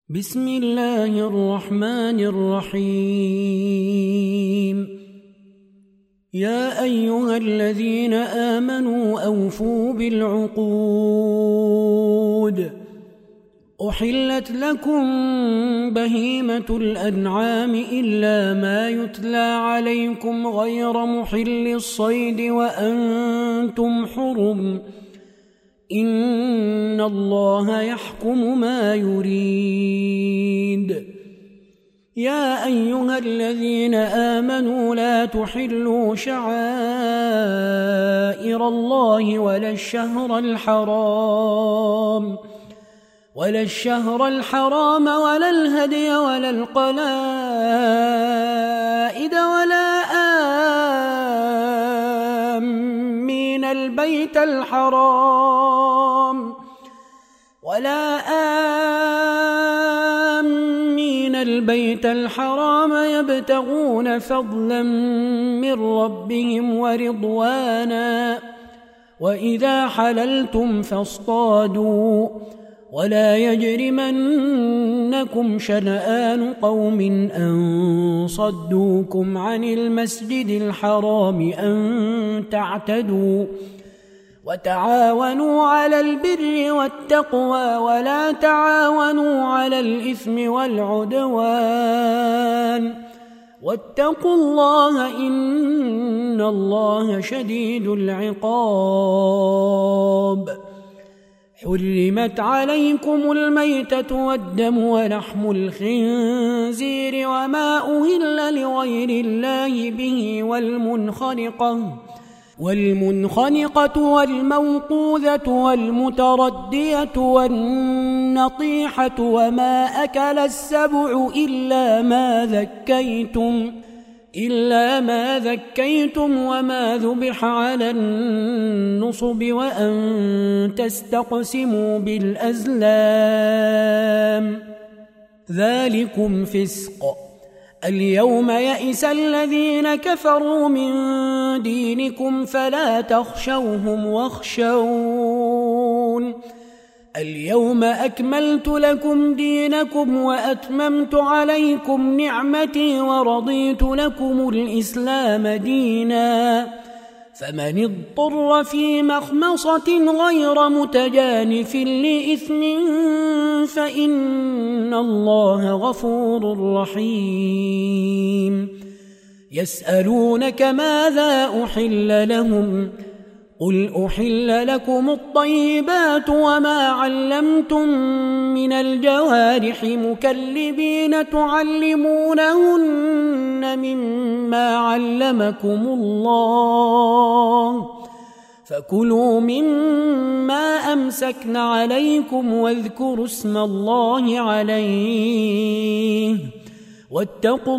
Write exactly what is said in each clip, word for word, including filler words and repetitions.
بسم الله الرحمن الرحيم. يا أيها الذين آمنوا أوفوا بالعقود. أحلت لكم بهيمة الأنعام إلا ما يتلى عليكم غير محل الصيد وأنتم حرم. إن الله يحكم ما يريد. يا أيها الذين آمنوا لا تحلوا شعائر الله ولا الشهر الحرام ولا الشهر الحرام ولا الهدي ولا القلائد ولا آمين البيت الحرام ولا آمين البيت الحرام يبتغون فضلا من ربهم ورضوانا. وإذا حللتم فاصطادوا ولا يجرمنكم شنآن قوم أن صدوكم عن المسجد الحرام أن تعتدوا. وتعاونوا على البر والتقوى ولا تعاونوا على الإثم والعدوان. واتقوا الله إن الله شديد العقاب. حرمت عليكم الميتة والدم ولحم الخنزير وما أهل لغير الله به والمنخنقة والمنخنقة والموقوذة والمتردية والنطيحة وما أكل السبع إلا ما ذكيتم إلا ما ذكيتم وما ذبح على النصب وأن تستقسموا بالأزلام ذلكم فسق. اليوم يئس الذين كفروا من دينكم فلا تخشوهم واخشون. اليوم أكملت لكم دينكم وأتممت عليكم نعمتي ورضيت لكم الإسلام دينا. فمن اضطر في مخمصة غير متجانف لإثم فإن الله غفور رحيم. يسألونك ماذا أحل لهم قل أحل لكم الطيبات وما علمتم من الجوارح مكلبين تعلمونهن مما علمكم الله فكلوا مما أمسكن عليكم واذكروا اسم الله عليه واتقوا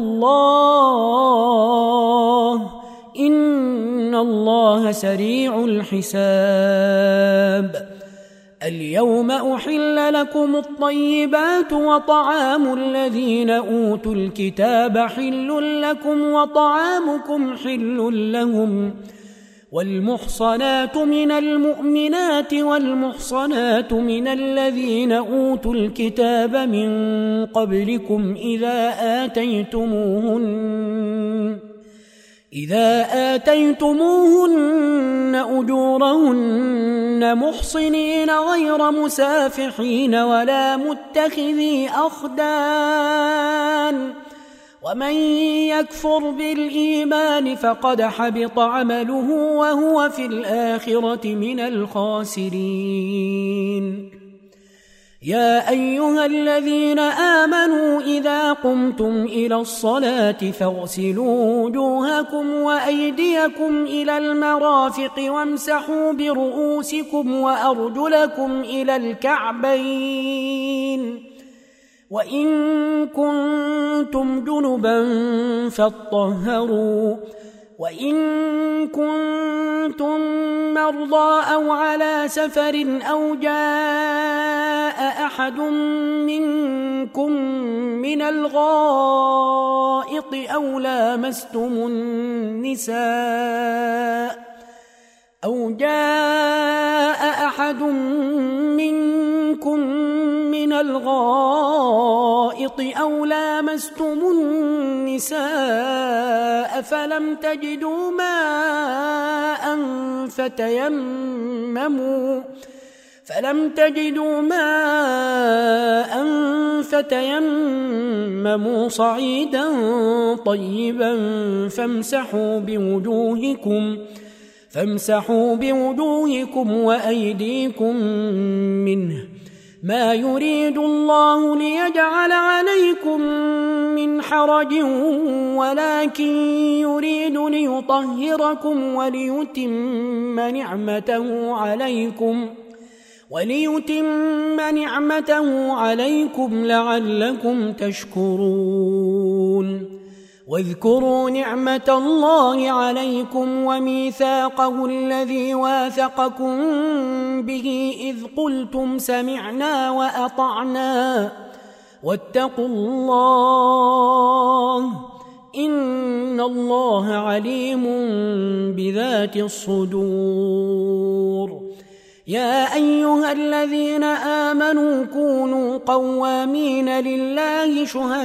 الله إن الله سريع الحساب. اليوم أحل لكم الطيبات وطعام الذين أوتوا الكتاب حل لكم وطعامكم حل لهم. والمحصنات من المؤمنات والمحصنات من الذين أوتوا الكتاب من قبلكم إذا آتيتموهن إذا آتيتموهن أجورهن محصنين غير مسافحين ولا متخذي أخدان. ومن يكفر بالإيمان فقد حبط عمله وهو في الآخرة من الخاسرين. يا أيها الذين آمنوا إذا قمتم إلى الصلاة فاغسلوا وجوهكم وأيديكم إلى المرافق وامسحوا برؤوسكم وأرجلكم إلى الكعبين. وإن كنتم جنبا فاطهروا. وإن كنتم مرضى أو على سفر أو جاء أحد منكم من الغائط أو لامستم النساء أو جاء أحد منكم من الغائط أو لامستم النساء فلم تجدوا ماء فتيمموا فلم تجدوا ماء فتيمموا صعيدا طيبا فامسحوا بوجوهكم فامسحوا بوجوهكم وأيديكم منه ما يريد الله ليجعل عليكم من حرج ولكن يريد ليطهركم وليتم نعمته عليكم وليتم نعمته عليكم لعلكم تشكرون واذكروا نعمة الله عليكم وميثاقه الذي واثقكم به إذ قلتم سمعنا وأطعنا واتقوا الله إن الله عليم بذات الصدور يا أيها الذين آمنوا كونوا قوامين لله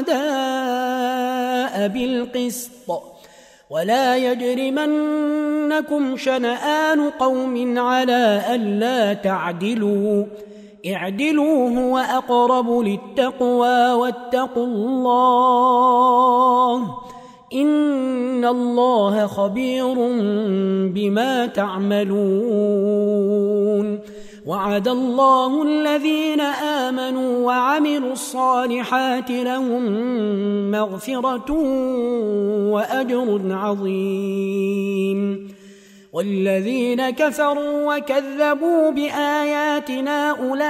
شهداء بالقسط ولا يجرمنكم شنآن قوم على ألا تعدلوا اعدلوا هو أقرب للتقوى واتقوا الله إن الله خبير بما تعملون وعد الله الذين آمنوا وعملوا الصالحات لهم مغفرة وأجر عظيم والذين كفروا وكذبوا بآياتنا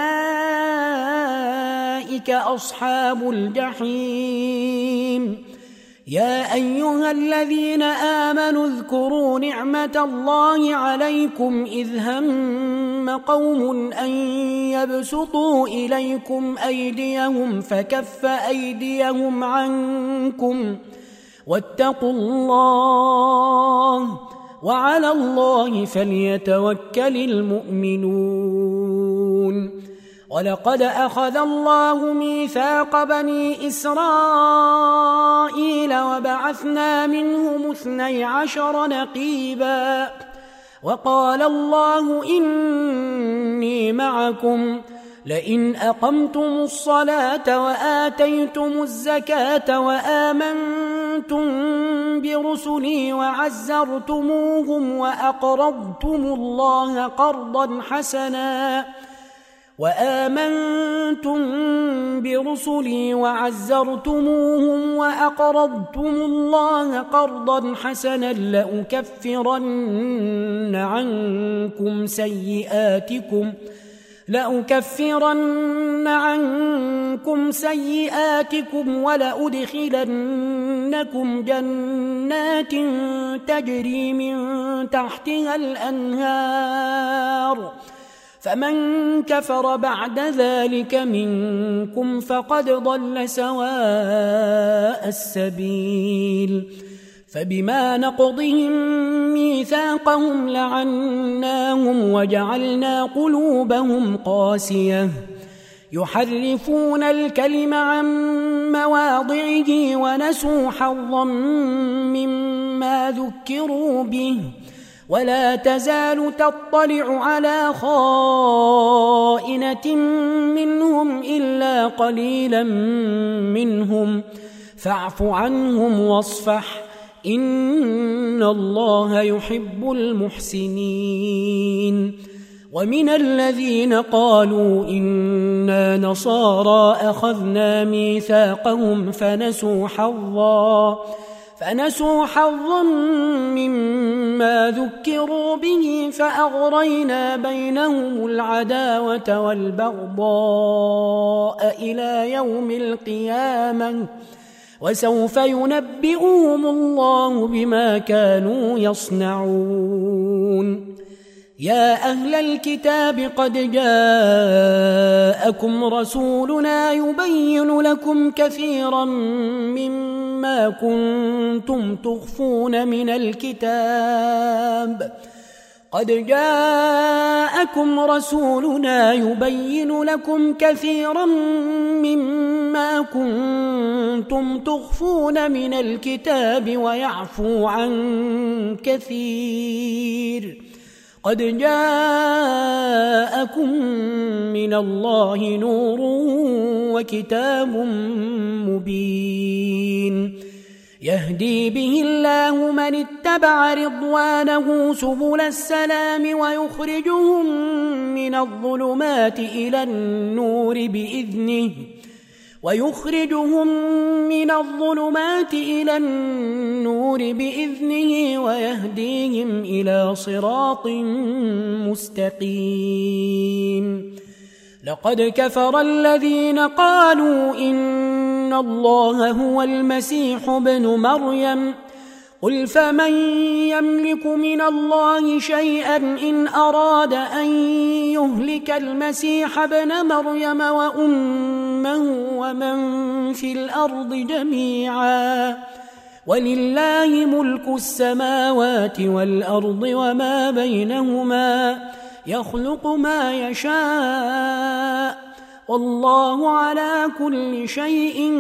أولئك أصحاب الجحيم يا أيها الذين آمنوا اذكروا نعمة الله عليكم إذ هم قوم أن يبسطوا إليكم أيديهم فكف أيديهم عنكم واتقوا الله وعلى الله فليتوكل المؤمنون ولقد أخذ الله ميثاق بني إسرائيل وبعثنا منهم اثني عشر نقيبا وقال الله إني معكم لئن أقمتم الصلاة وآتيتم الزكاة وآمنتم برسلي وعزرتموهم وأقرضتم الله قرضا حسنا وآمنتم برسلي وعزرتموهم وأقرضتم الله قرضا حسنا لأكفرن عنكم سيئاتكم لأكفرن عنكم سيئاتكم ولأدخلنكم جنات تجري من تحتها الأنهار فمن كفر بعد ذلك منكم فقد ضل سواء السبيل فبما نقضهم ميثاقهم لعناهم وجعلنا قلوبهم قاسية يحرفون الكلم عن مواضعه ونسوا حظا مما ذكروا به ولا تزال تطلع على خائنة منهم إلا قليلا منهم فاعف عنهم واصفح إن الله يحب المحسنين ومن الذين قالوا إنا نصارى أخذنا ميثاقهم فنسوا حظا فنسوا حظا مما ذكروا به فأغرينا بينهم العداوة والبغضاء إلى يوم القيامة وسوف ينبئهم الله بما كانوا يصنعون يا أهل الكتاب قد جاءكم رسولنا يبين لكم كثيرا مما كنتم تخفون من الكتاب قد جاءكم رسولنا يبين لكم كثيرا مما كنتم تخفون من الكتاب ويعفو عن كثير قد جاءكم من الله نور وكتاب مبين يهدي به الله من اتبع رضوانه سبل السلام ويخرجهم من الظلمات إلى النور بإذنه ويخرجهم من الظلمات إلى النور بإذنه ويهديهم إلى صراط مستقيم لقد كفر الذين قالوا إن الله هو المسيح ابن مريم قل فمن يملك من الله شيئا إن أراد أن يهلك المسيح ابن مريم وأمه ومن في الأرض جميعا ولله ملك السماوات والأرض وما بينهما يخلق ما يشاء والله على كل شيء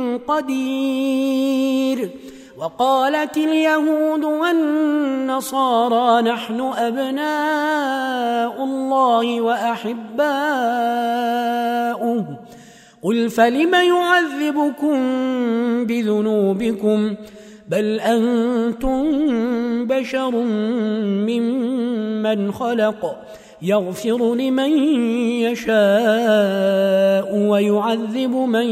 قدير وقالت اليهود والنصارى نحن أبناء الله وأحباؤه قل فلم يعذبكم بذنوبكم بل أنتم بشر ممن خلق يغفر لمن يشاء ويعذب من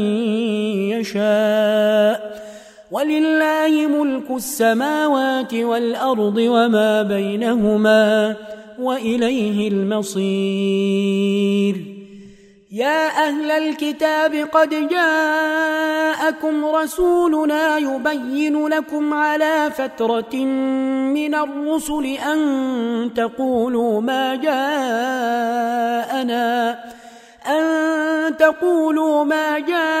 يشاء ولله ملك السماوات والأرض وما بينهما وإليه المصير يا أهل الكتاب قد جاءكم رسولنا يبين لكم على فترة من الرسل أن تقولوا ما جاءنا أن تقولوا ما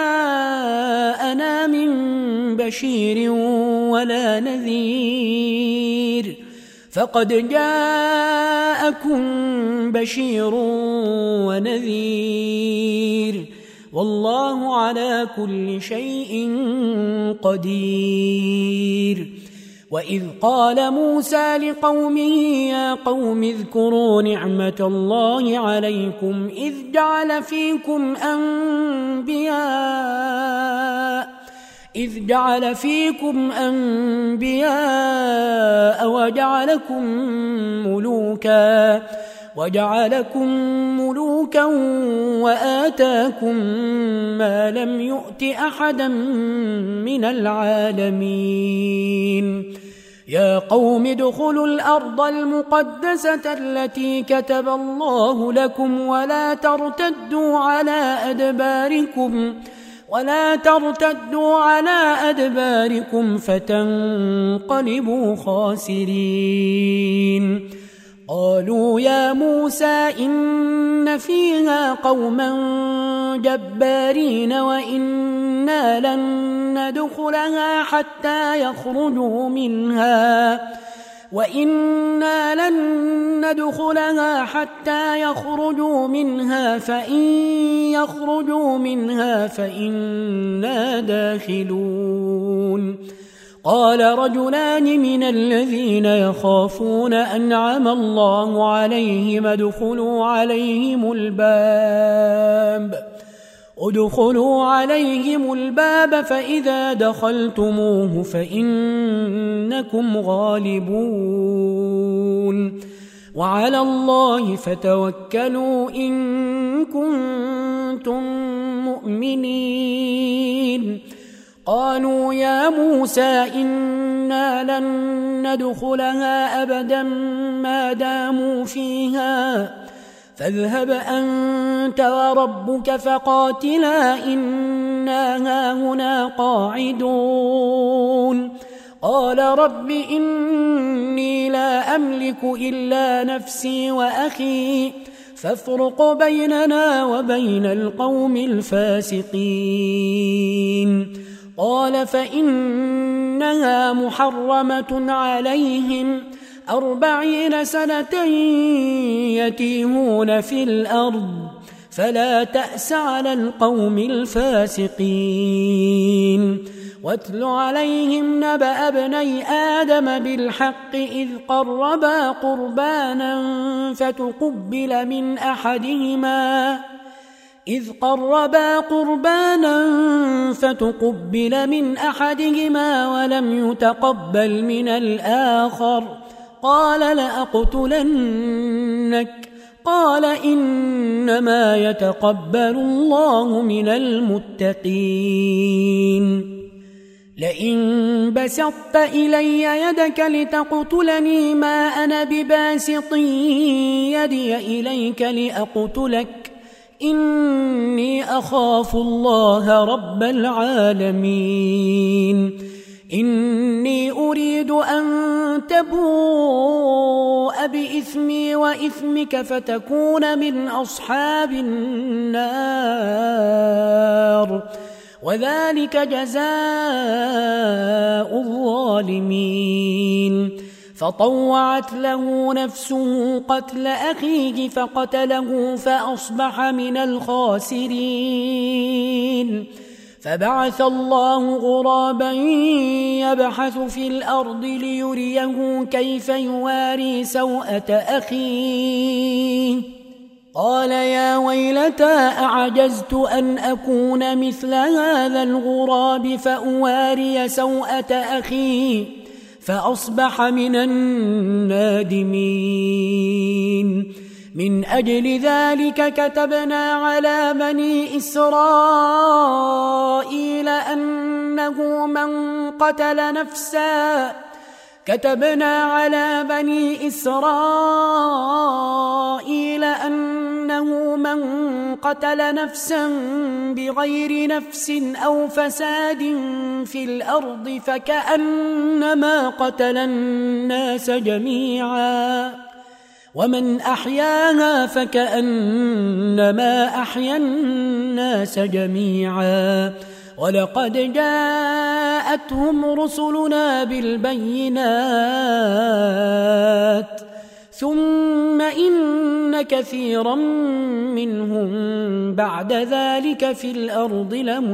جاءنا من بشير ولا نذير فقد جاءكم بشير ونذير والله على كل شيء قدير وإذ قال موسى لقومه يا قوم اذكروا نعمة الله عليكم إذ جعل فيكم أنبياء إذ جعل فيكم أنبياء وجعلكم ملوكا وجعلكم ملوكا وآتاكم ما لم يؤت أحدا من العالمين يا قوم ادخلوا الأرض المقدسة التي كتب الله لكم ولا ترتدوا على أدباركم ولا ترتدوا على أدباركم فتنقلبوا خاسرين قالوا يا موسى إن فيها قوما جبارين وإنا لن ندخلها حتى يخرجوا منها وإنا لن ندخلها حتى يخرجوا منها فإن يخرجوا منها فإنا داخلون قال رجلان من الذين يخافون أنعم الله عليهم ادخلوا عليهم الباب ادخلوا عليهم الباب فإذا دخلتموه فإنكم غالبون وعلى الله فتوكلوا إن كنتم مؤمنين قالوا يا موسى إنا لن ندخلها أبدا ما داموا فيها فاذهب أنت وربك فقاتلا إنا هاهنا قاعدون قال رب إني لا أملك إلا نفسي وأخي فافرق بيننا وبين القوم الفاسقين قال فإنها محرمة عليهم أربعين سنة يتيهون في الأرض فلا تأس على القوم الفاسقين. واتل عليهم نبأ ابني آدم بالحق إذ قربا قربانا فتقبل من أحدهما إذ قربا قربانا فتقبل من أحدهما ولم يتقبل من الآخر قال لأقتلنك قال إنما يتقبل الله من المتقين. لئن بسطت إلي يدك لتقتلني ما أنا بباسط يدي إليك لأقتلك إني أخاف الله رب العالمين. إني أريد أن تبوء بإثمي وإثمك فتكون من أصحاب النار وذلك جزاء الظالمين. فطوعت له نفسه قتل أخيه فقتله فأصبح من الخاسرين. فبعث الله غرابا يبحث في الأرض ليريه كيف يواري سوءة أخيه قال يا ويلتى أعجزت أن أكون مثل هذا الغراب فأواري سوءة أخي فأصبح من النادمين. من أجل ذلك كتبنا على بني إسرائيل أنه من قتل نفسا كتبنا على بني إسرائيل أنه من قتل نفسا بغير نفس أو فساد في الأرض فكأنما قتل الناس جميعا ومن أحياها فكأنما أحيا الناس جميعا. ولقد جاءتهم رسلنا بالبينات ثم إن كثيرا منهم بعد ذلك في الأرض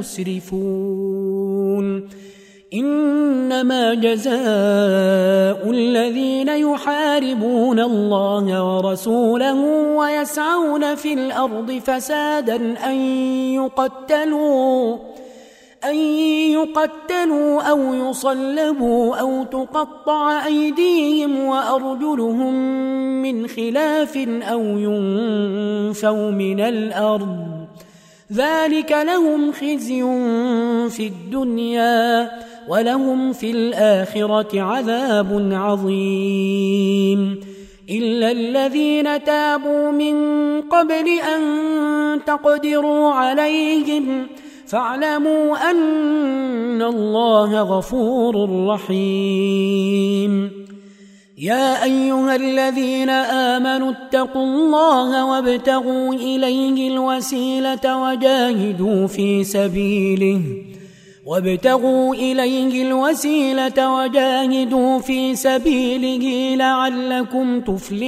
لمسرفون. إنما جزاء الذين يحاربون الله ورسوله ويسعون في الأرض فسادا أن يقتلوا أن يقتلوا أو يصلبوا أو تقطع أيديهم وأرجلهم من خلاف أو ينفوا من الأرض ذلك لهم خزي في الدنيا ولهم في الآخرة عذاب عظيم. إلا الذين تابوا من قبل أن تقدروا عليهم فاعلموا أن الله غفور رحيم. يا أيها الذين آمنوا اتقوا الله وابتغوا إليه الوسيلة وجاهدوا في سبيله وابتغوا إليه الوسيلة وجاهدوا في سبيله لعلكم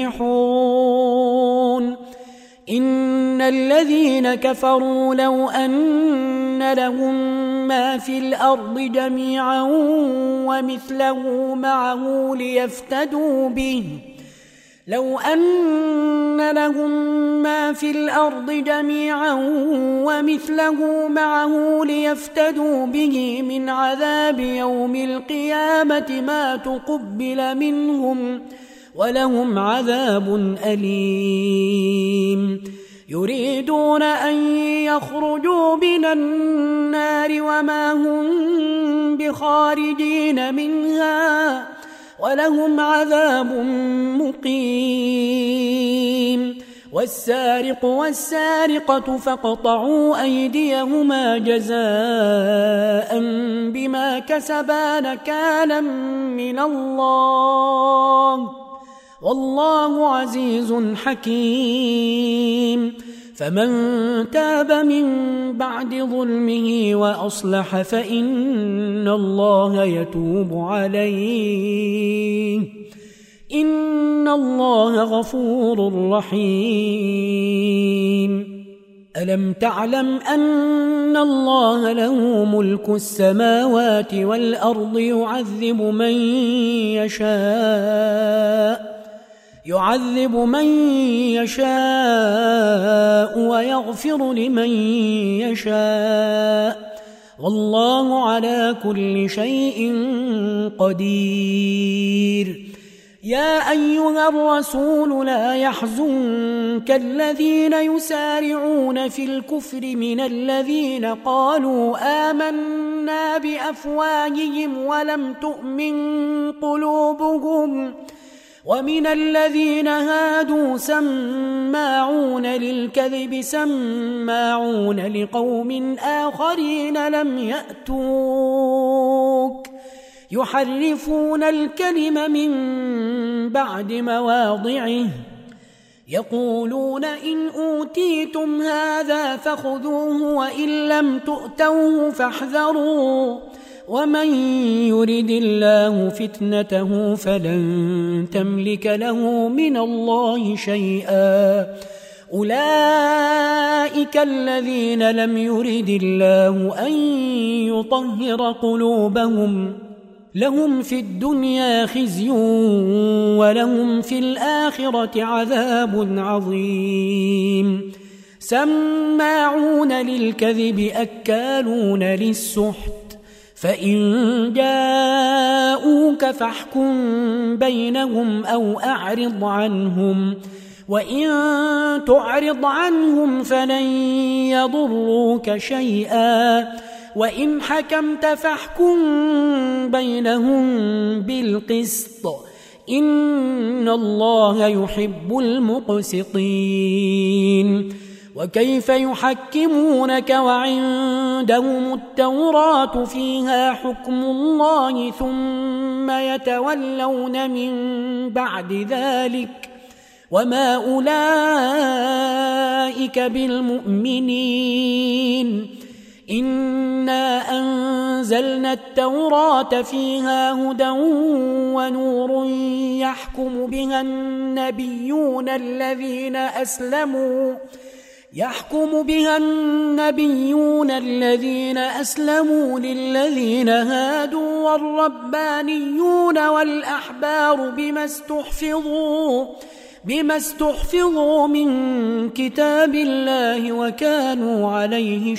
تفلحون. إن الذين كفروا لو أن لهم ما في الأرض جميعا ومثله معه ليفتدوا به لو أن لهم ما في الأرض جميعا ومثله معه ليفتدوا به من عذاب يوم القيامة ما تقبل منهم ولهم عذاب أليم. يريدون أن يخرجوا من النار وما هم بخارجين منها ولهم عذاب مقيم. والسارق والسارقة فاقطعوا أيديهما جزاء بما كسبا نكالا من الله والله عزيز حكيم. فمن تاب من بعد ظلمه وأصلح فإن الله يتوب عليه إن الله غفور رحيم. ألم تعلم أن الله له ملك السماوات والأرض يعذب من يشاء يعذب من يشاء ويغفر لمن يشاء والله على كل شيء قدير. يا أيها الرسول لا يحزنك الذين يسارعون في الكفر من الذين قالوا آمنا بأفواههم ولم تؤمن قلوبهم ومن الذين هادوا سماعون للكذب سماعون لقوم آخرين لم يأتوك يحرفون الكلم من بعد مواضعه يقولون إن أوتيتم هذا فخذوه وإن لم تؤتوه فاحذروا ومن يرد الله فتنته فلن تملك له من الله شيئا أولئك الذين لم يرد الله أن يطهر قلوبهم لهم في الدنيا خزي ولهم في الآخرة عذاب عظيم. سماعون للكذب أكالون للسحت فإن جاءوك فاحكم بينهم أو أعرض عنهم وإن تعرض عنهم فلن يضروك شيئا وإن حكمت فاحكم بينهم بالقسط إن الله يحب المقسطين. وكيف يحكمونك وعندهم التوراة فيها حكم الله ثم يتولون من بعد ذلك وما أولئك بالمؤمنين. إنا أنزلنا التوراة فيها هدى ونور يحكم بها النبيون الذين أسلموا يحكم بها النبيون الذين أسلموا للذين هادوا والربانيون والأحبار بما استحفظوا بما استحفظوا من كتاب الله وكانوا عليه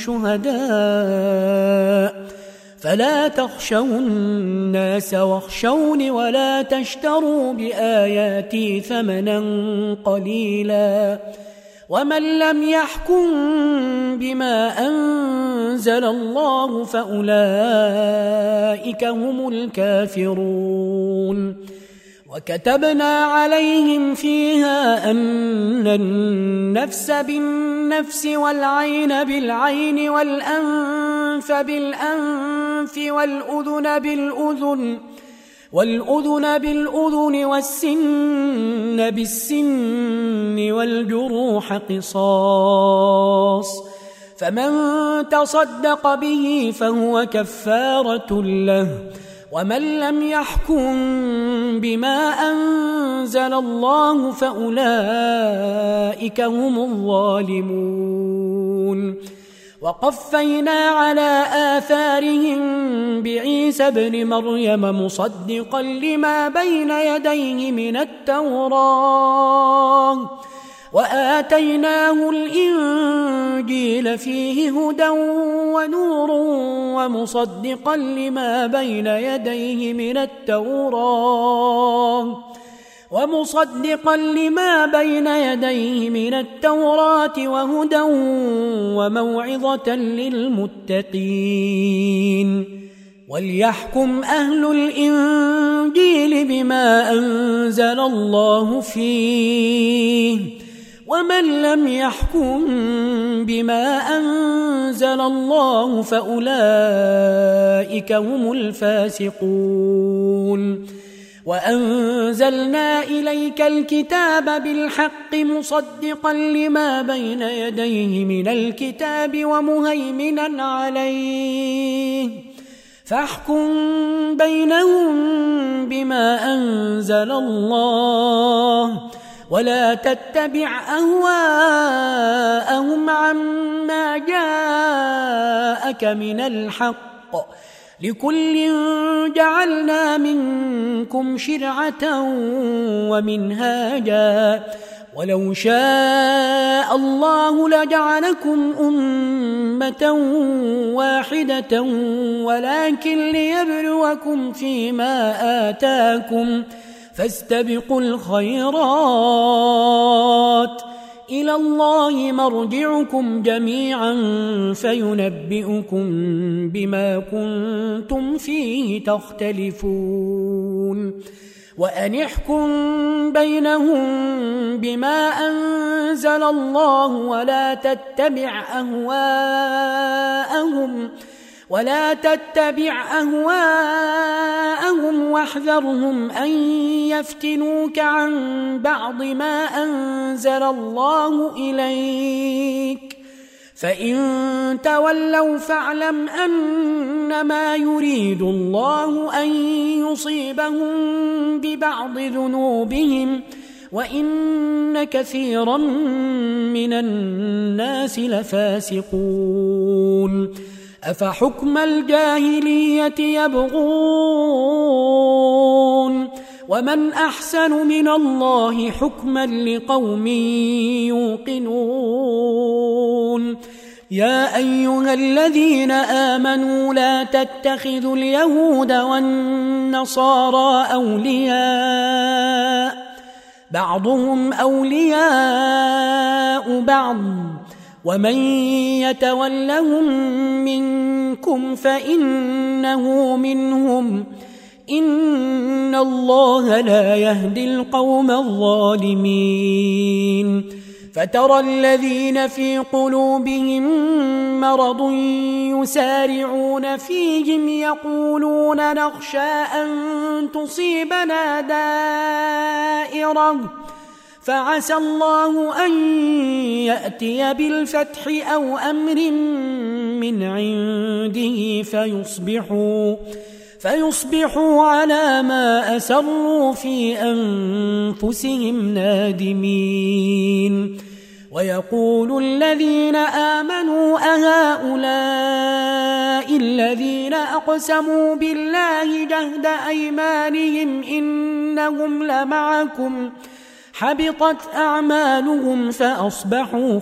شهداء فلا تخشوا الناس واخشوني ولا تشتروا بآياتي ثمنا قليلا ومن لم يحكم بما أنزل الله فأولئك هم الكافرون. وكتبنا عليهم فيها أن النفس بالنفس والعين بالعين والأنف بالأنف والأذن بالأذن والأذن بالأذن والسن بالسن والجروح قصاص فمن تصدق به فهو كفارة له ومن لم يحكم بما أنزل الله فأولئك هم الظالمون. وقفينا على آثارهم بعيسى ابن مريم مصدقا لما بين يديه من التوراة وآتيناه الإنجيل فيه هدى ونور ومصدقا لما بين يديه من التوراة ومصدقا لما بين يديه من التوراة وهدى وموعظة للمتقين. وليحكم أهل الإنجيل بما أنزل الله فيه ومن لم يحكم بما أنزل الله فأولئك هم الفاسقون. وأنزلنا إليك الكتاب بالحق مصدقا لما بين يديه من الكتاب ومهيمنا عليه فاحكم بينهم بما أنزل الله ولا تتبع أهواءهم عما جاءك من الحق لكل جعلنا منكم شرعة ومنهاجا ولو شاء الله لجعلكم أمة واحدة ولكن ليبلوكم فيما آتاكم فاستبقوا الخيرات إلى الله مرجعكم جميعا فينبئكم بما كنتم فيه تختلفون وأن احكم بينهم بما أنزل الله ولا تتبع أهواءهم ولا تتبع أهواءهم واحذرهم أن يفتنوك عن بعض ما أنزل الله إليك فإن تولوا فاعلم أنما يريد الله أن يصيبهم ببعض ذنوبهم وإن كثيرا من الناس لفاسقون أفحكم الجاهلية يبغون ومن أحسن من الله حكما لقوم يوقنون يا أيها الذين آمنوا لا تتخذوا اليهود والنصارى أولياء بعضهم أولياء بعض ومن يتولهم منكم فإنه منهم إن الله لا يهدي القوم الظالمين فترى الذين في قلوبهم مرض يسارعون فيهم يقولون نخشى أن تصيبنا دائرة فعسى الله أن يأتي بالفتح أو أمر من عنده فيصبحوا فيصبحوا على ما أسروا في أنفسهم نادمين ويقول الذين آمنوا أهؤلاء الذين أقسموا بالله جهد أيمانهم إنهم لمعكم حبطت أعمالهم فأصبحوا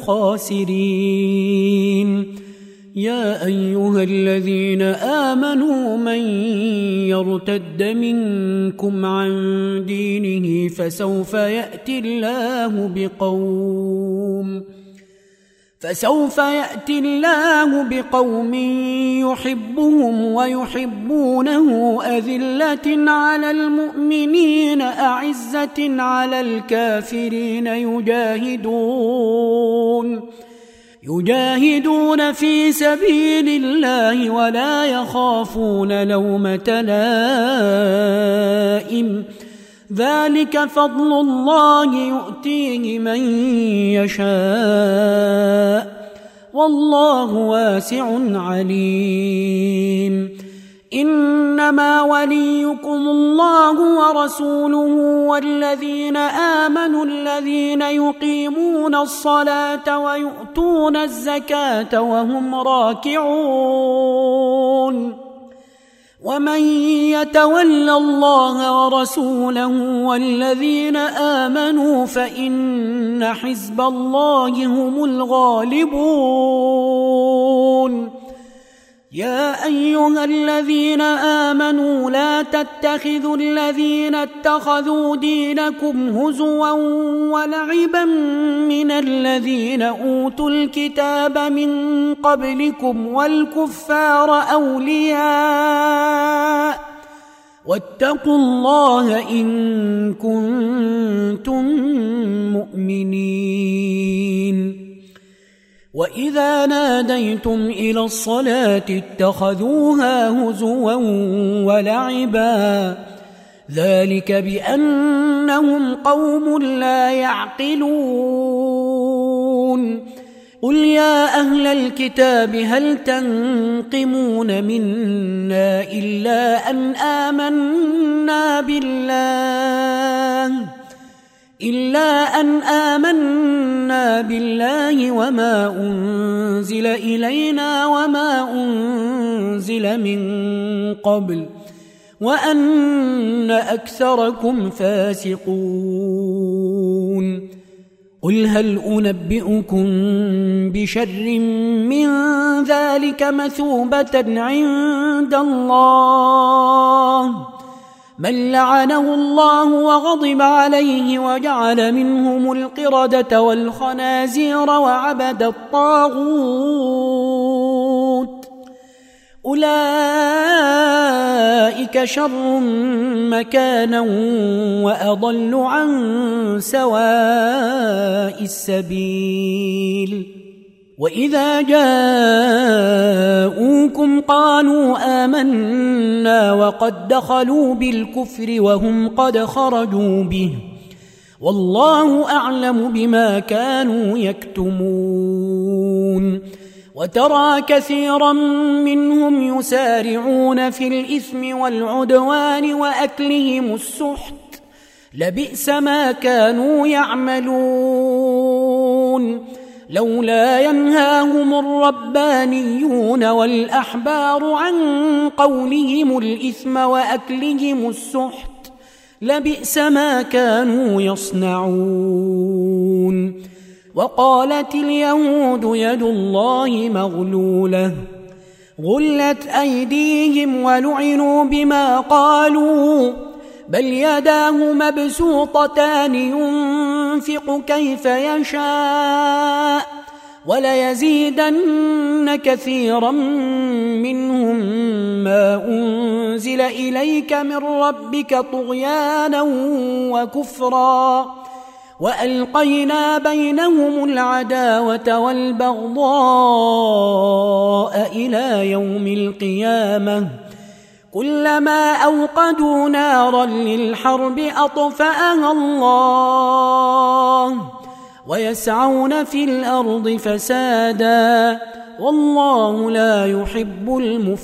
خاسرين يا أيها الذين آمنوا من يرتد منكم عن دينه فسوف يأتي الله بقوم فسوف يأتي الله بقوم يحبهم ويحبونه أذلة على المؤمنين أعزة على الكافرين يجاهدون يجاهدون في سبيل الله ولا يخافون لومة لائم ذلك فضل الله يؤتيه من يشاء والله واسع عليم إنما وليكم الله ورسوله والذين آمنوا الذين يقيمون الصلاة ويؤتون الزكاة وهم راكعون ومن يتول الله ورسوله والذين آمنوا فإن حزب الله هم الغالبون يا أيها الذين آمنوا لا تتخذوا الذين اتخذوا دينكم هزوا ولعبا من الذين أوتوا الكتاب من قبلكم والكفار أولياء واتقوا الله إن كنتم مؤمنين وإذا ناديتم إلى الصلاة اتخذوها هزوا ولعبا ذلك بأنهم قوم لا يعقلون قل يا أهل الكتاب هل تنقمون منا إلا أن آمنا بالله إلا أن آمنا بالله وما أنزل إلينا وما أنزل من قبل وأن أكثركم فاسقون قل هل أنبئكم بشر من ذلك مثوبة عند الله من لعنه الله وغضب عليه وجعل منهم القردة والخنازير وعبد الطاغوت أولئك شر مكانا وأضل عن سواء السبيل وإذا جاءوكم قالوا آمنا وقد دخلوا بالكفر وهم قد خرجوا به والله أعلم بما كانوا يكتمون وترى كثيرا منهم يسارعون في الإثم والعدوان وأكلهم السحت لبئس ما كانوا يعملون لولا ينهاهم الربانيون والأحبار عن قولهم الإثم وأكلهم السحت لبئس ما كانوا يصنعون وقالت اليهود يد الله مغلولة غلت أيديهم ولعنوا بما قالوا بل يداه مبسوطتان ينفق كيف يشاء وليزيدن كثيرا منهم ما أنزل إليك من ربك طغيانا وكفرا وألقينا بينهم العداوة والبغضاء إلى يوم القيامة كلما أوقدوا نارا للحرب أطفأها الله ويسعون في الأرض فسادا والله لا يحب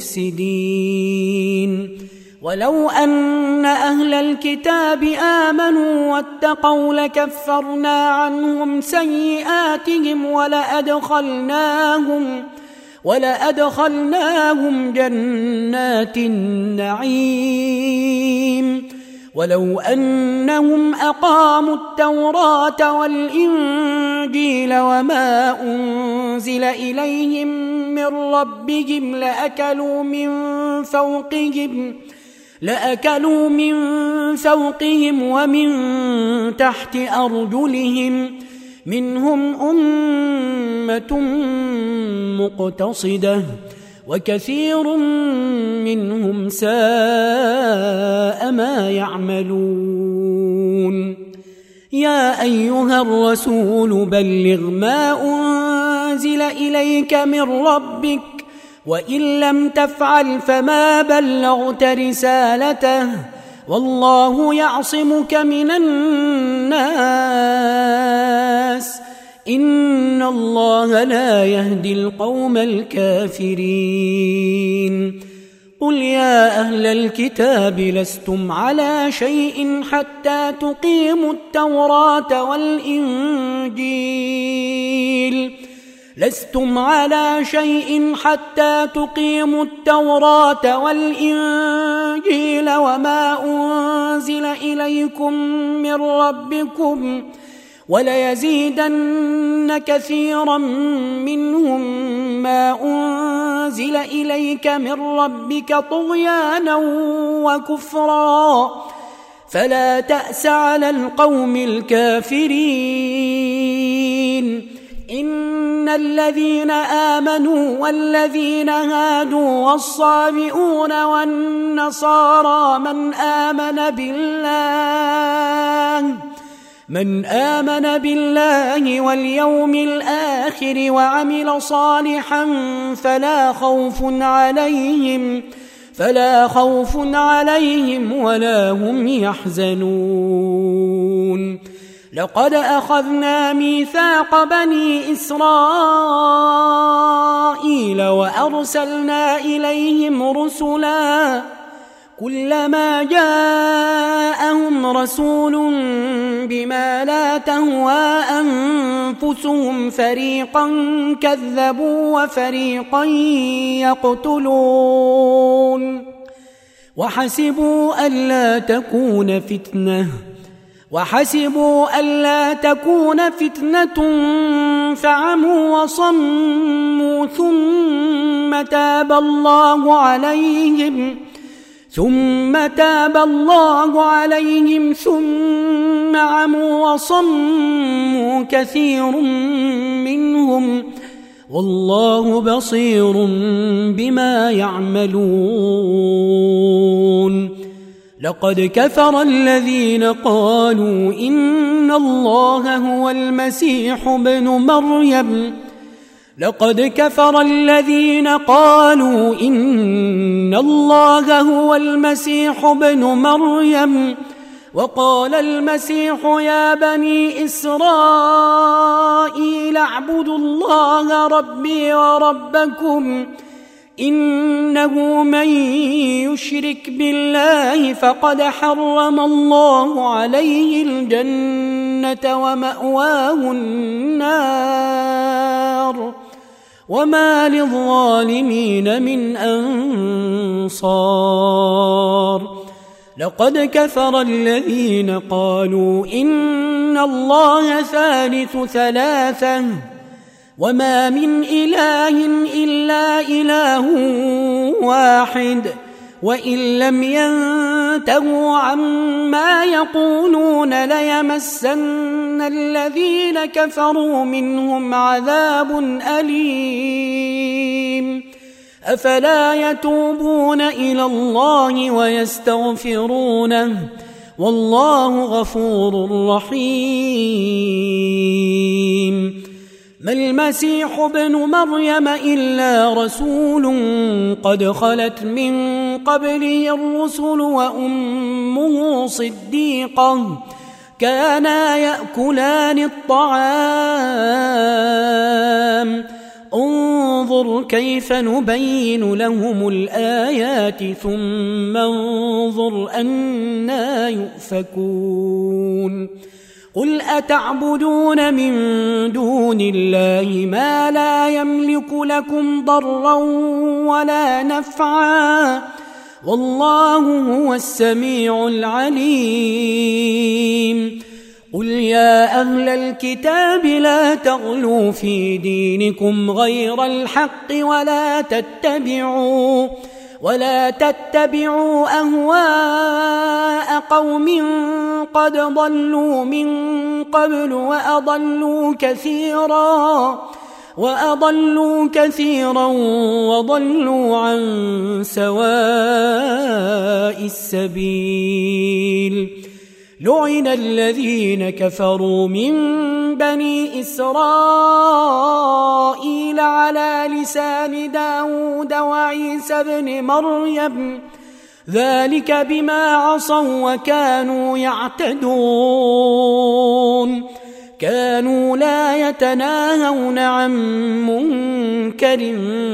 المفسدين ولو أن أهل الكتاب آمنوا واتقوا لكفرنا عنهم سيئاتهم ولأدخلناهم ولأدخلناهم جنات النعيم ولو أنهم أقاموا التوراة والإنجيل وما أنزل إليهم من ربهم لأكلوا من فوقهم لأكلوا من فوقهم ومن تحت أرجلهم منهم أمة مقتصدة وكثير منهم ساء ما يعملون يا أيها الرسول بلغ ما أنزل إليك من ربك وإن لم تفعل فما بلغت رسالته والله يعصمك من الناس إن الله لا يهدي القوم الكافرين قل يا أهل الكتاب لستم على شيء حتى تقيموا التوراة والإنجيل لستم على شيء حتى تقيموا التوراة والإنجيل وما أنزل إليكم من ربكم وليزيدن كثيرا منهم ما أنزل إليك من ربك طغيانا وكفرا فلا تأس على القوم الكافرين إن الذين آمنوا والذين هادوا والصابئون والنصارى من آمن بالله من آمن بالله واليوم الآخر وعمل صالحا فلا خوف عليهم فلا خوف عليهم ولا هم يحزنون لقد أخذنا ميثاق بني إسرائيل وأرسلنا إليهم رسلا كلما جاءهم رسول بما لا تهوى أنفسهم فريقا كذبوا وفريقا يقتلون وحسبوا ألا تكون فتنة وحسبوا ألا تكون فتنة فعموا وصموا ثم تاب الله عليهم ثم تاب الله عليهم ثم عموا وصموا كثير منهم والله بصير بما يعملون لقد كفر الذين قالوا إن الله هو المسيح ابن مريم لقد كفر الذين قالوا إن الله هو المسيح ابن مريم وقال المسيح يا بني إسرائيل اعبدوا الله ربي وربكم إنه من يشرك بالله فقد حرم الله عليه الجنة ومأواه النار وما للظالمين من أنصار لقد كفر الذين قالوا إن الله ثالث ثلاثة وما من إله إلا إله واحد وإن لم ينتهوا عما يقولون ليمسن الذين كفروا منهم عذاب أليم أفلا يتوبون إلى الله ويستغفرونه والله غفور رحيم ما المسيح ابن مريم إلا رسول قد خلت من قبله الرسل وأمه صديقة كانا يأكلان الطعام انظر كيف نبين لهم الآيات ثم انظر أنى يؤفكون قل أتعبدون من دون الله ما لا يملك لكم ضرا ولا نفعا والله هو السميع العليم قل يا أهل الكتاب لا تغلوا في دينكم غير الحق ولا تتبعوا ولا تتبعوا أهواء قوم قد ضلوا من قبل وأضلوا كثيرا وأضلوا كثيرا وضلوا عن سواء السبيل لعن الذين كفروا من بني إسرائيل على لسان داود وعيسى بن مريم ذلك بما عصوا وكانوا يعتدون كانوا لا يتناهون عن منكر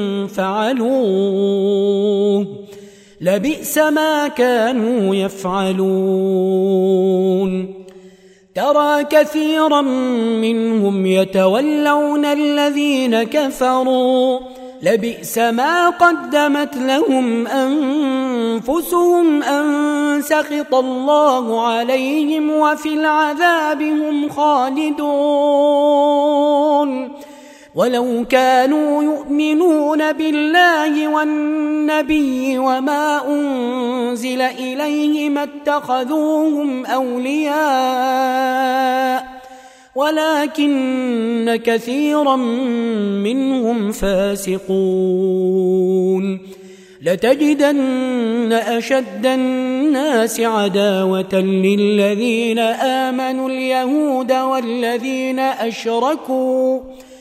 فعلوه لبئس ما كانوا يفعلون ترى كثيرا منهم يتولون الذين كفروا لبئس ما قدمت لهم أنفسهم أن سخط الله عليهم وفي العذاب هم خالدون ولو كانوا يؤمنون بالله والنبي وما أنزل إليه ما اتخذوهم أولياء ولكن كثيرا منهم فاسقون لتجدن أشد الناس عداوة للذين آمنوا اليهود والذين أشركوا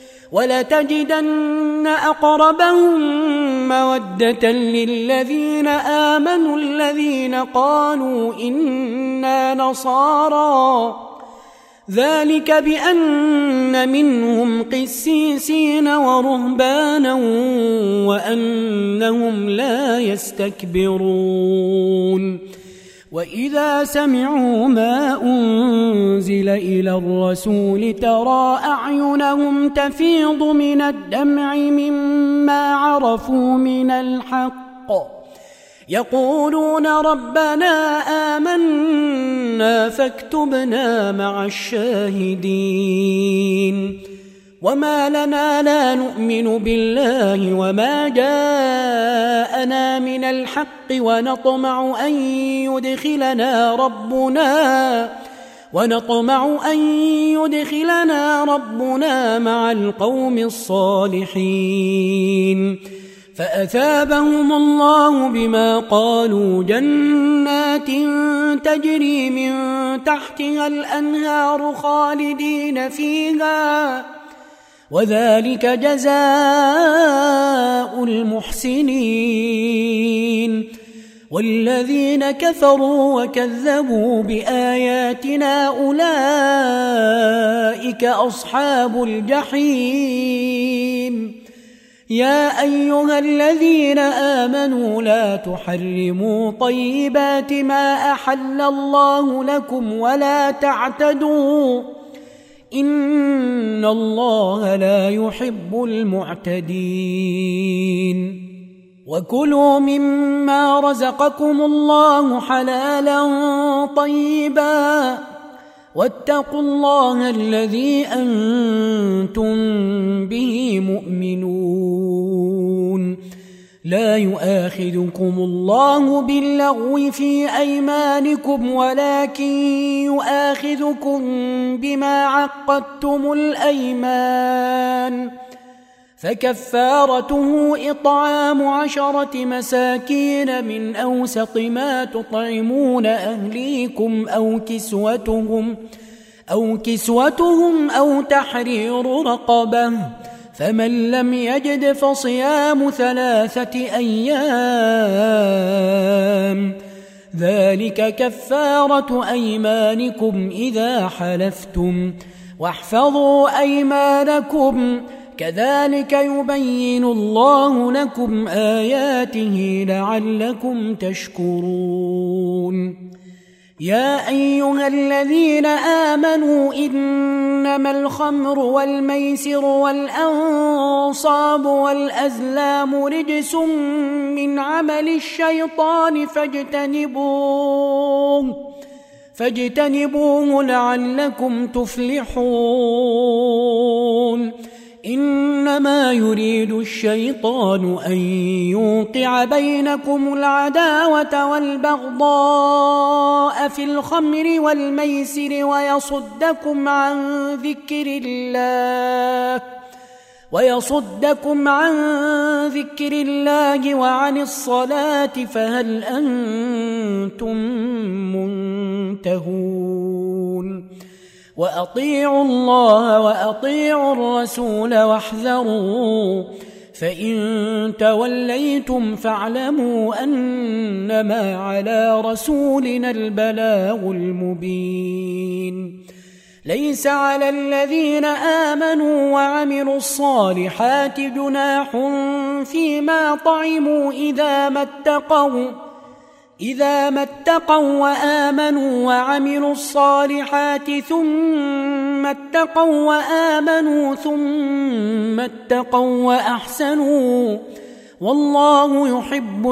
ولتجدن أقربهم مودة للذين آمنوا الذين قالوا إنا نصارى ذلك بأن منهم قسيسين ورهبانا وأنهم لا يستكبرون وإذا سمعوا ما أنزل إلى الرسول ترى أعينهم تفيض من الدمع مما عرفوا من الحق يقولون ربنا آمنا فاكتبنا مع الشاهدين وما لنا لا نؤمن بالله وما جاءنا من الحق ونطمع أن يدخلنا ربنا ونطمع أن يدخلنا ربنا مع القوم الصالحين فأثابهم الله بما قالوا جنات تجري من تحتها الأنهار خالدين فيها وذلك جزاء المحسنين والذين كفروا وكذبوا بآياتنا أولئك أصحاب الجحيم يا أيها الذين آمنوا لا تحرموا طيبات ما أحل الله لكم ولا تعتدوا إن الله لا يحب المعتدين وكلوا مما رزقكم الله حلالا طيبا واتقوا الله الذي أنتم به مؤمنون لا يؤاخذكم الله باللغو في أيمانكم ولكن يؤاخذكم بما عقدتم الأيمان فكفارته إطعام عشرة مساكين من أوسط ما تطعمون أهليكم أو كسوتهم أو كسوتهم أو تحرير رقبة فمن لم يجد فصيام ثلاثة أيام ذلك كفارة أيمانكم إذا حلفتم واحفظوا أيمانكم كذلك يبين الله لكم آياته لعلكم تشكرون يا أيها الذين آمنوا إنما الخمر والميسر والأنصاب والأزلام رجس من عمل الشيطان فاجتنبوه فاجتنبوه لعلكم تفلحون إنما يريد الشيطان أن يوقع بينكم العداوة والبغضاء في الخمر والميسر ويصدكم عن ذكر الله ويصدكم عن ذكر الله وعن الصلاة فهل أنتم منتهون وأطيعوا الله وأطيعوا الرسول واحذروا فإن توليتم فاعلموا أنما على رسولنا البلاغ المبين ليس على الذين آمنوا وعملوا الصالحات جناح فيما طعموا إذا ما اتقوا إذا ما اتقوا وآمنوا وعملوا الصالحات ثم اتقوا وآمنوا ثم اتقوا وأحسنوا والله يحب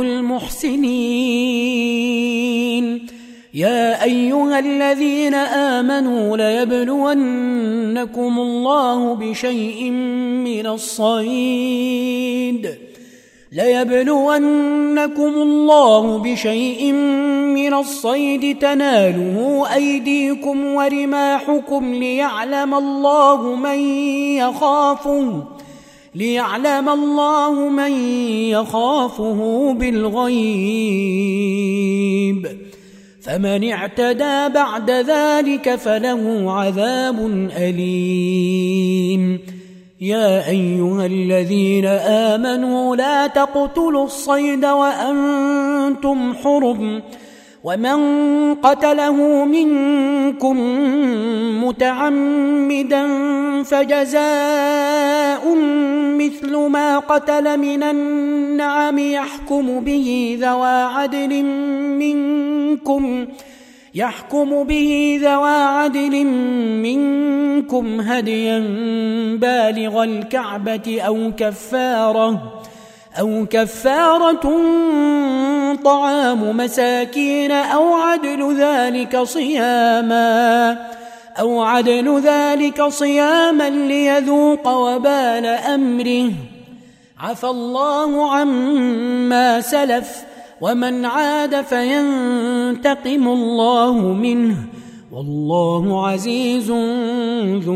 المحسنين يا أيها الذين آمنوا ليبلونكم الله بشيء من الصيد ليبلونكم الله بشيء من الصيد تناله أيديكم ورماحكم ليعلم الله من يخافه ليعلم الله من يخافه بالغيب فمن اعتدى بعد ذلك فله عذاب أليم يا أيها الذين آمنوا لا تقتلوا الصيد وأنتم حرم ومن قتله منكم متعمدا فجزاء مثل ما قتل من النعم يحكم به ذوى عدل منكم يحكم به ذوى عدل منكم هديا بالغ الكعبة أو كفارة أو كفارة طعام مساكين أو عدل ذلك صياما أو عدل ذلك صياما ليذوق وبال أمره عفى الله عما سلف ومن عاد فينتقم الله منه والله عزيز ذو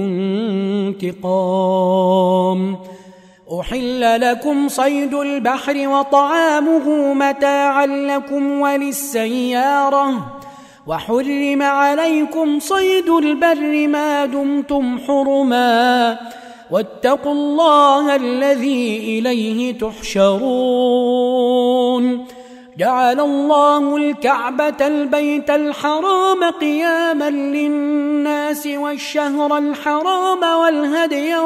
انتقام. أحل لكم صيد البحر وطعامه متاعا لكم وللسيارة وحرم عليكم صيد البر ما دمتم حرما واتقوا الله الذي إليه تحشرون. جعل الله الكعبة البيت الحرام قياما للناس والشهر الحرام والهدي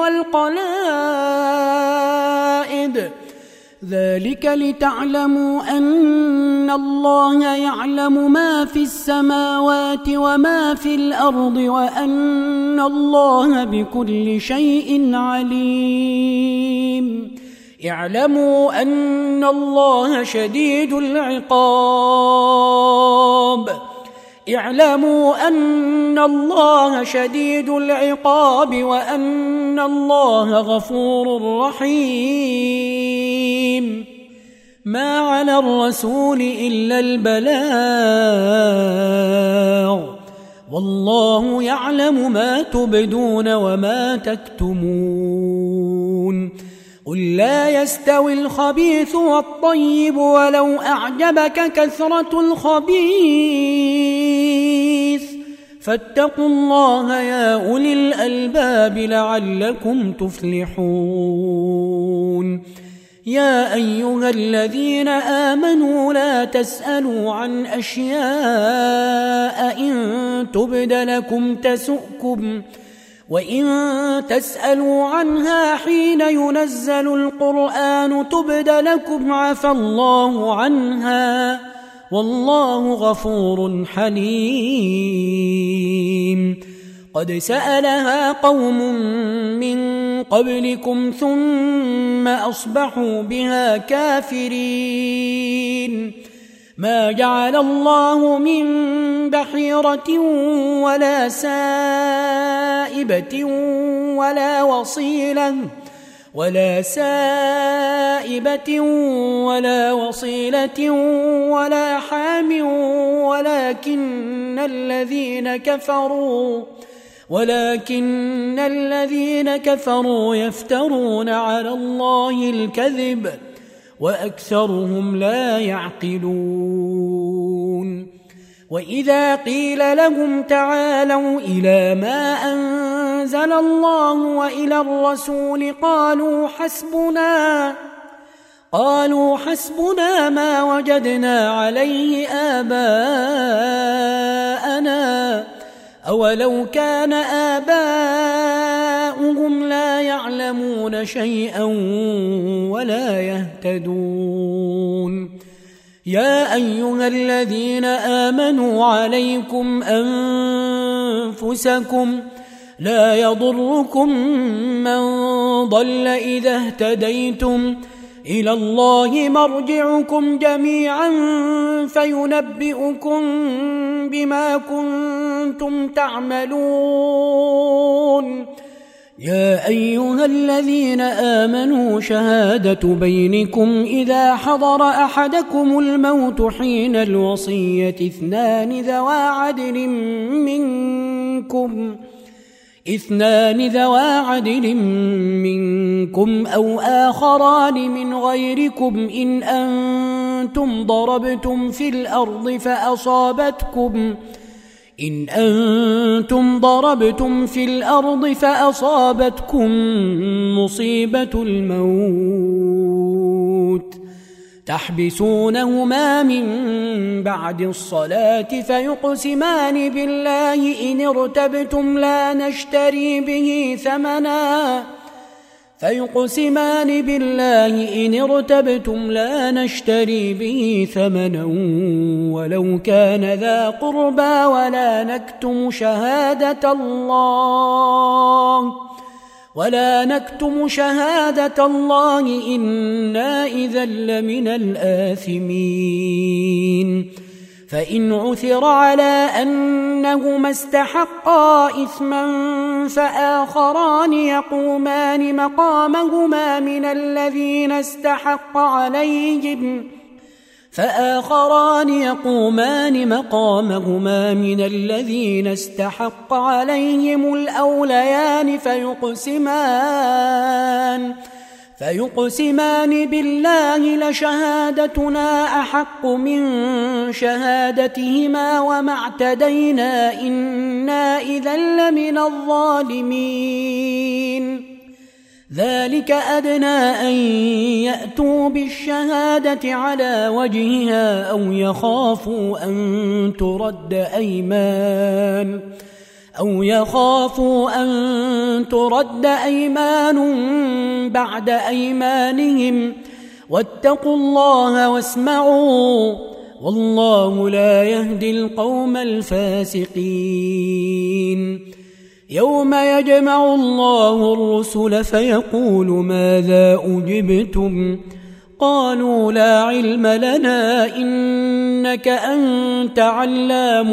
والقلائد ذلك لتعلموا أن الله يعلم ما في السماوات وما في الأرض وأن الله بكل شيء عليم. اعلموا أن الله شديد العقاب اعلموا أن الله شديد العقاب وأن الله غفور رحيم. ما على الرسول إلا البلاغ والله يعلم ما تبدون وما تكتمون. قل لا يستوي الخبيث والطيب ولو أعجبك كثرة الخبيث فاتقوا الله يا أولي الألباب لعلكم تفلحون. يا أيها الذين آمنوا لا تسألوا عن أشياء إن تبد لكم تسؤكم وإن تسألوا عنها حين ينزل القرآن تبد لكم عفى الله عنها والله غفور حليم. قد سألها قوم من قبلكم ثم أصبحوا بها كافرين. ما جعل الله من بحيرة ولا سائبة ولا وصيلة ولا سائبة ولا وصيلة ولا حام ولكن الذين كفروا ولكن الذين كفروا يفترون على الله الكذب وأكثرهم لا يعقلون. وإذا قيل لهم تعالوا إلى ما أنزل الله وإلى الرسول قالوا حسبنا قالوا حسبنا ما وجدنا عليه آباءنا أولو كان آباؤهم لا يعلمون شيئا ولا يهتدون. يا أيها الذين آمنوا عليكم أنفسكم لا يضركم من ضل إذا اهتديتم إلى الله مرجعكم جميعا فينبئكم بما كنتم تعملون. يا أيها الذين آمنوا شهادة بينكم إذا حضر أحدكم الموت حين الوصية اثنان ذوى عدل منكم اثنان ذوى عدل منكم أو آخران من غيركم إن أنتم ضربتم في الأرض فأصابتكم إن أنتم ضربتم في الأرض فأصابتكم مصيبة الموت تحبسونهما من بعد الصلاة فيقسمان بالله إن ارتبتم لا نشتري به ثمنا فيقسمان بالله إن ارتبتم لا نشتري به ثمنا ولو كان ذا قربى ولا نكتم شهادة الله ولا نكتم شهادة الله إنا إذا لمن الآثمين فإن عثر على أنهما استحقا إثما فآخران يقومان مقامهما من الذين استحق عليهم فآخران يقومان مقامهما من الذين استحق عليهم الأوليان فيقسمان فيقسمان بالله لشهادتنا أحق من شهادتهما وما اعتدينا إنا إذا لمن الظالمين ذلك أدنى أن يأتوا بالشهادة على وجهها أو يخافوا أن ترد أيمان أو يخافوا أن ترد أيمان بعد أيمانهم واتقوا الله واسمعوا والله لا يهدي القوم الفاسقين يوم يجمع الله الرسل فيقول ماذا أجبتم قالوا لا علم لنا إنك أنت علام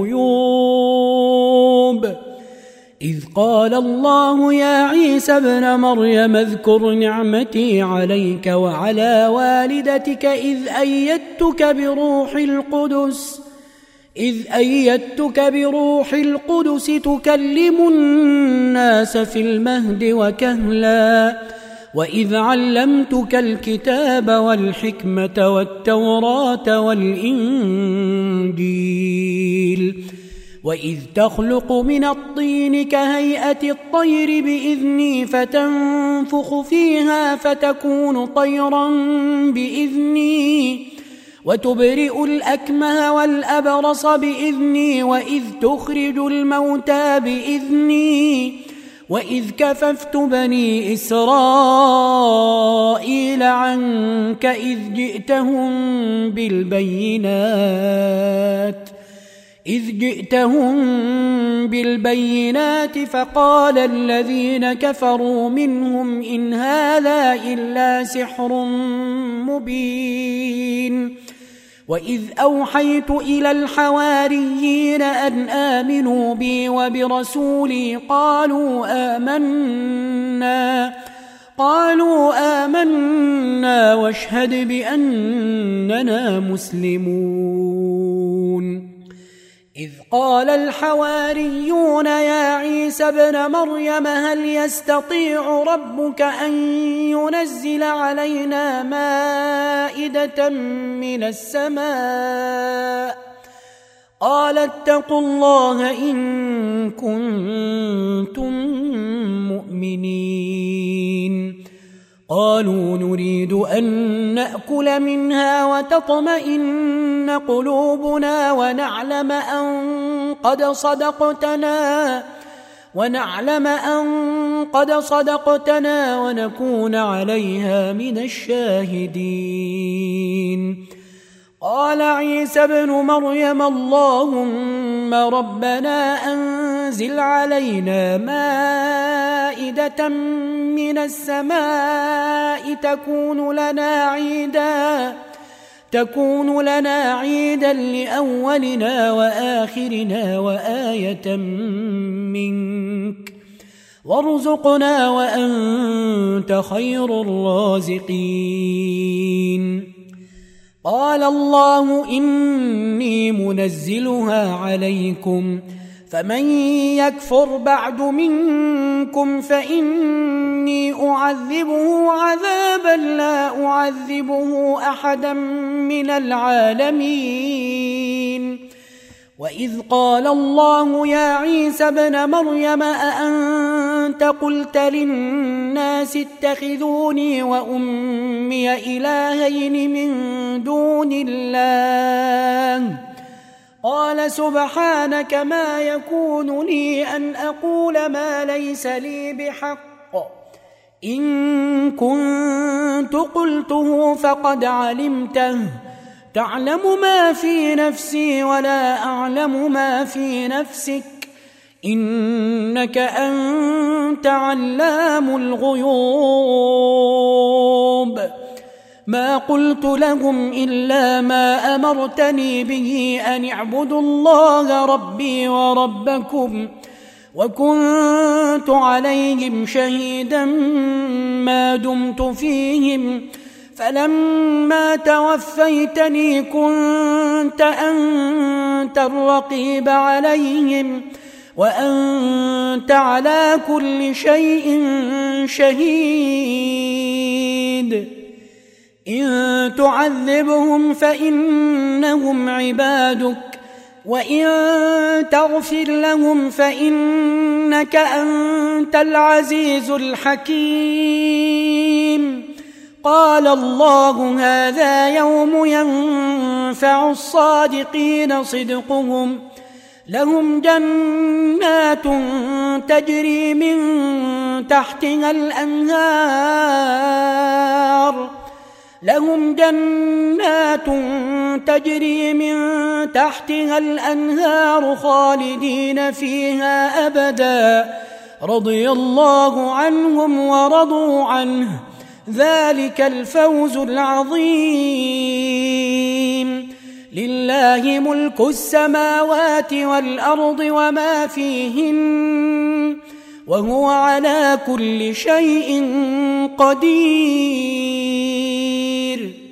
الغيوب إذ قال الله يا عيسى ابن مريم اذكر نعمتي عليك وعلى والدتك إذ أيدتك بروح القدس إذ أيدتك بروح القدس تكلم الناس في المهد وكهلا وإذ علمتك الكتاب والحكمة والتوراة والإنجيل وإذ تخلق من الطين كهيئة الطير بإذني فتنفخ فيها فتكون طيرا بإذني وتبرئ الأكمه والأبرص بإذني وإذ تخرج الموتى بإذني وإذ كففت بني إسرائيل عنك إذ جئتهم بالبينات إذ جئتهم بالبينات فقال الذين كفروا منهم إن هذا إلا سحر مبين وإذ أوحيت إلى الحواريين أن آمنوا بي وبرسولي قالوا آمنا قالوا آمنا واشهد بأننا مسلمون إذ قال الحواريون يا عيسى ابن مريم هل يستطيع ربك أن ينزل علينا مائدة من السماء قال اتقوا الله إن كنتم مؤمنين قالوا نريد أن نأكل منها وتطمئن قلوبنا ونعلم أن قد صدقتنا ونعلم أن قد صدقتنا ونكون عليها من الشاهدين قال عيسى ابن مريم اللهم ربنا أنزل علينا مائدة من السماء تكون لنا عيدا تكون لنا عيدا لأولنا وآخرنا وآية منك وارزقنا وأنت خير الرازقين قال الله إني منزلها عليكم فمن يكفر بعد منكم فإني أعذبه عذابا لا أعذبه أحدا من العالمين وإذ قال الله يا عيسى ابن مريم أأنت أنت قلت للناس اتخذوني وأمي إلهين من دون الله قال سبحانك ما يكون لي أن أقول ما ليس لي بحق إن كنت قلته فقد علمته تعلم ما في نفسي ولا أعلم ما في نفسك إنك أنت علام الغيوب ما قلت لهم إلا ما أمرتني به أن اعبدوا الله ربي وربكم وكنت عليهم شهيدا ما دمت فيهم فلما توفيتني كنت أنت الرقيب عليهم وأنت على كل شيء شهيد إن تعذبهم فإنهم عبادك وإن تغفر لهم فإنك أنت العزيز الحكيم قال الله هذا يوم ينفع الصادقين صدقهم لهم جنات تجري من تحتها الأنهار لهم جنات تجري من تحتها الأنهار خالدين فيها أبدا رضي الله عنهم ورضوا عنه ذلك الفوز العظيم لله ملك السماوات والأرض وما فيهن وهو على كل شيء قدير